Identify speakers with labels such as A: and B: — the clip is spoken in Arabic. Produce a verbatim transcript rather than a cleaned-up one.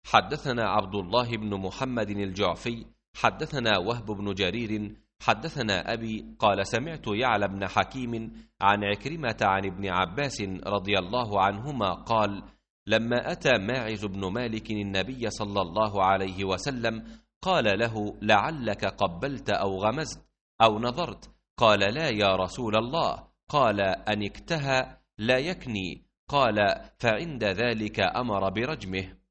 A: حدثنا عبد الله بن محمد الجعفي حدثنا وهب بن جرير حدثنا أبي قال سمعت يعلى بن حكيم عن عكرمة عن ابن عباس رضي الله عنهما قال لما أتى ماعز بن مالك النبي صلى الله عليه وسلم قال له لعلك قبلت أو غمزت أو نظرت؟ قال لا يا رسول الله. قال أن اكتهى لا يكني؟ قال فعند ذلك أمر برجمه.